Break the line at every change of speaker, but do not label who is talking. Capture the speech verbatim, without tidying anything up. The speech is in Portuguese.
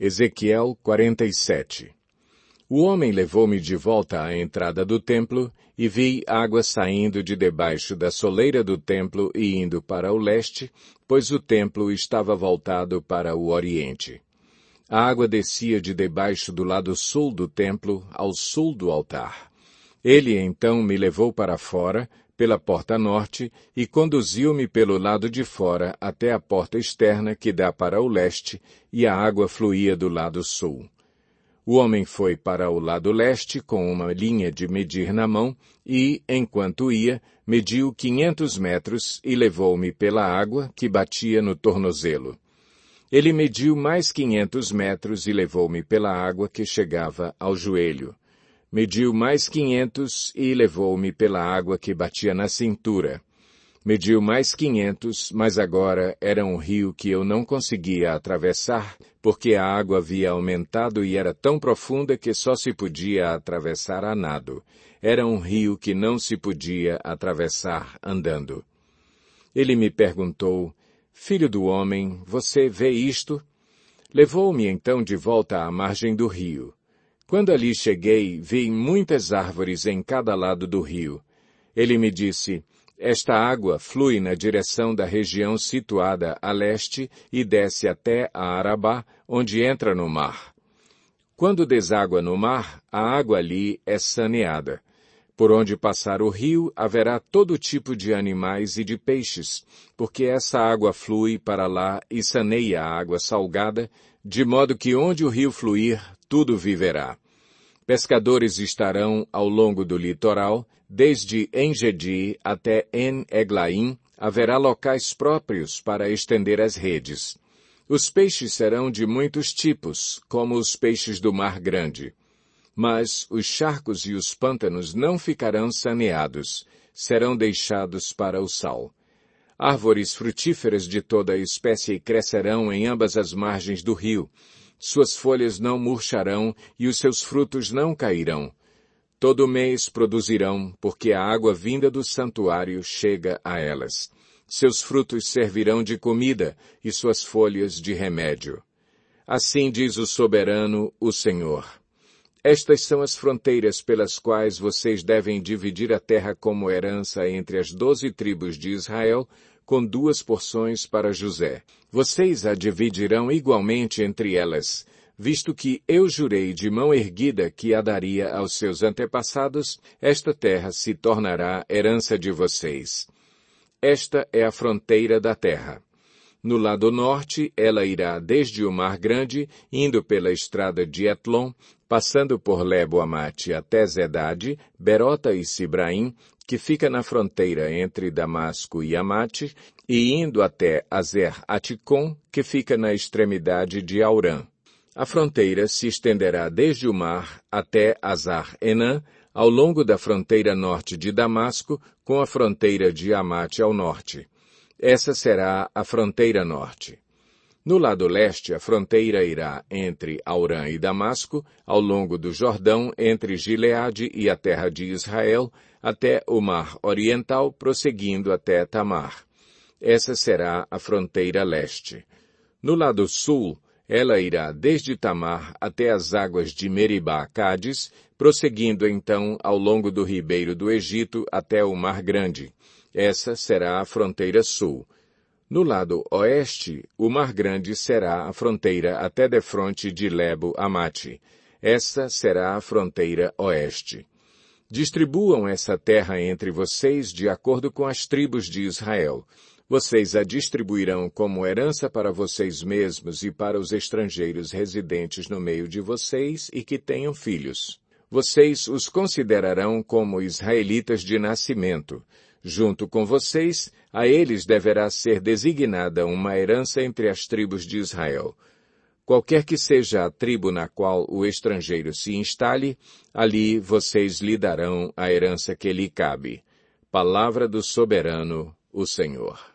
Ezequiel quarenta e sete. O homem levou-me de volta à entrada do templo, e vi água saindo de debaixo da soleira do templo e indo para o leste, pois o templo estava voltado para o oriente. A água descia de debaixo do lado sul do templo, ao sul do altar. Ele então me levou para fora, pela porta norte, e conduziu-me pelo lado de fora até a porta externa que dá para o leste, e a água fluía do lado sul. O homem foi para o lado leste com uma linha de medir na mão e, enquanto ia, mediu quinhentos metros e levou-me pela água que batia no tornozelo. Ele mediu mais quinhentos metros e levou-me pela água que chegava ao joelho. Mediu mais quinhentos e levou-me pela água que batia na cintura. Mediu mais quinhentos, mas agora era um rio que eu não conseguia atravessar, porque a água havia aumentado e era tão profunda que só se podia atravessar a nado. Era um rio que não se podia atravessar andando. Ele me perguntou, Filho do homem, você vê isto? Levou-me então de volta à margem do rio. Quando ali cheguei, vi muitas árvores em cada lado do rio. Ele me disse, esta água flui na direção da região situada a leste e desce até a Arabá, onde entra no mar. Quando deságua no mar, a água ali é saneada. Por onde passar o rio, haverá todo tipo de animais e de peixes, porque essa água flui para lá e saneia a água salgada, de modo que onde o rio fluir, tudo viverá. Pescadores estarão ao longo do litoral, desde En-Gedi até En-Eglaim, haverá locais próprios para estender as redes. Os peixes serão de muitos tipos, como os peixes do Mar Grande. Mas os charcos e os pântanos não ficarão saneados, serão deixados para o sal. Árvores frutíferas de toda a espécie crescerão em ambas as margens do rio. Suas folhas não murcharão e os seus frutos não cairão. Todo mês produzirão, porque a água vinda do santuário chega a elas. Seus frutos servirão de comida e suas folhas de remédio. Assim diz o soberano, o Senhor. Estas são as fronteiras pelas quais vocês devem dividir a terra como herança entre as doze tribos de Israel, com duas porções para José. Vocês a dividirão igualmente entre elas, visto que eu jurei de mão erguida que a daria aos seus antepassados, esta terra se tornará herança de vocês. Esta é a fronteira da terra. No lado norte, ela irá desde o Mar Grande, indo pela estrada de Etlon, passando por Lebo-Amate até Zedade, Berota e Sibraim, que fica na fronteira entre Damasco e Amate, e indo até Azer-Aticom, que fica na extremidade de Aurã. A fronteira se estenderá desde o mar até Azar-Enã, ao longo da fronteira norte de Damasco, com a fronteira de Amate ao norte. Essa será a fronteira norte. No lado leste, a fronteira irá entre Aurã e Damasco, ao longo do Jordão, entre Gileade e a terra de Israel, até o mar oriental, prosseguindo até Tamar. Essa será a fronteira leste. No lado sul, ela irá desde Tamar até as águas de Meribá-Cádiz, prosseguindo então ao longo do ribeiro do Egito até o Mar Grande. Essa será a fronteira sul. No lado oeste, o Mar Grande será a fronteira até defronte de Lebo-Amate. Essa será a fronteira oeste. Distribuam essa terra entre vocês de acordo com as tribos de Israel. Vocês a distribuirão como herança para vocês mesmos e para os estrangeiros residentes no meio de vocês e que tenham filhos. Vocês os considerarão como israelitas de nascimento. Junto com vocês, a eles deverá ser designada uma herança entre as tribos de Israel. Qualquer que seja a tribo na qual o estrangeiro se instale, ali vocês lhe darão a herança que lhe cabe. Palavra do soberano, o Senhor.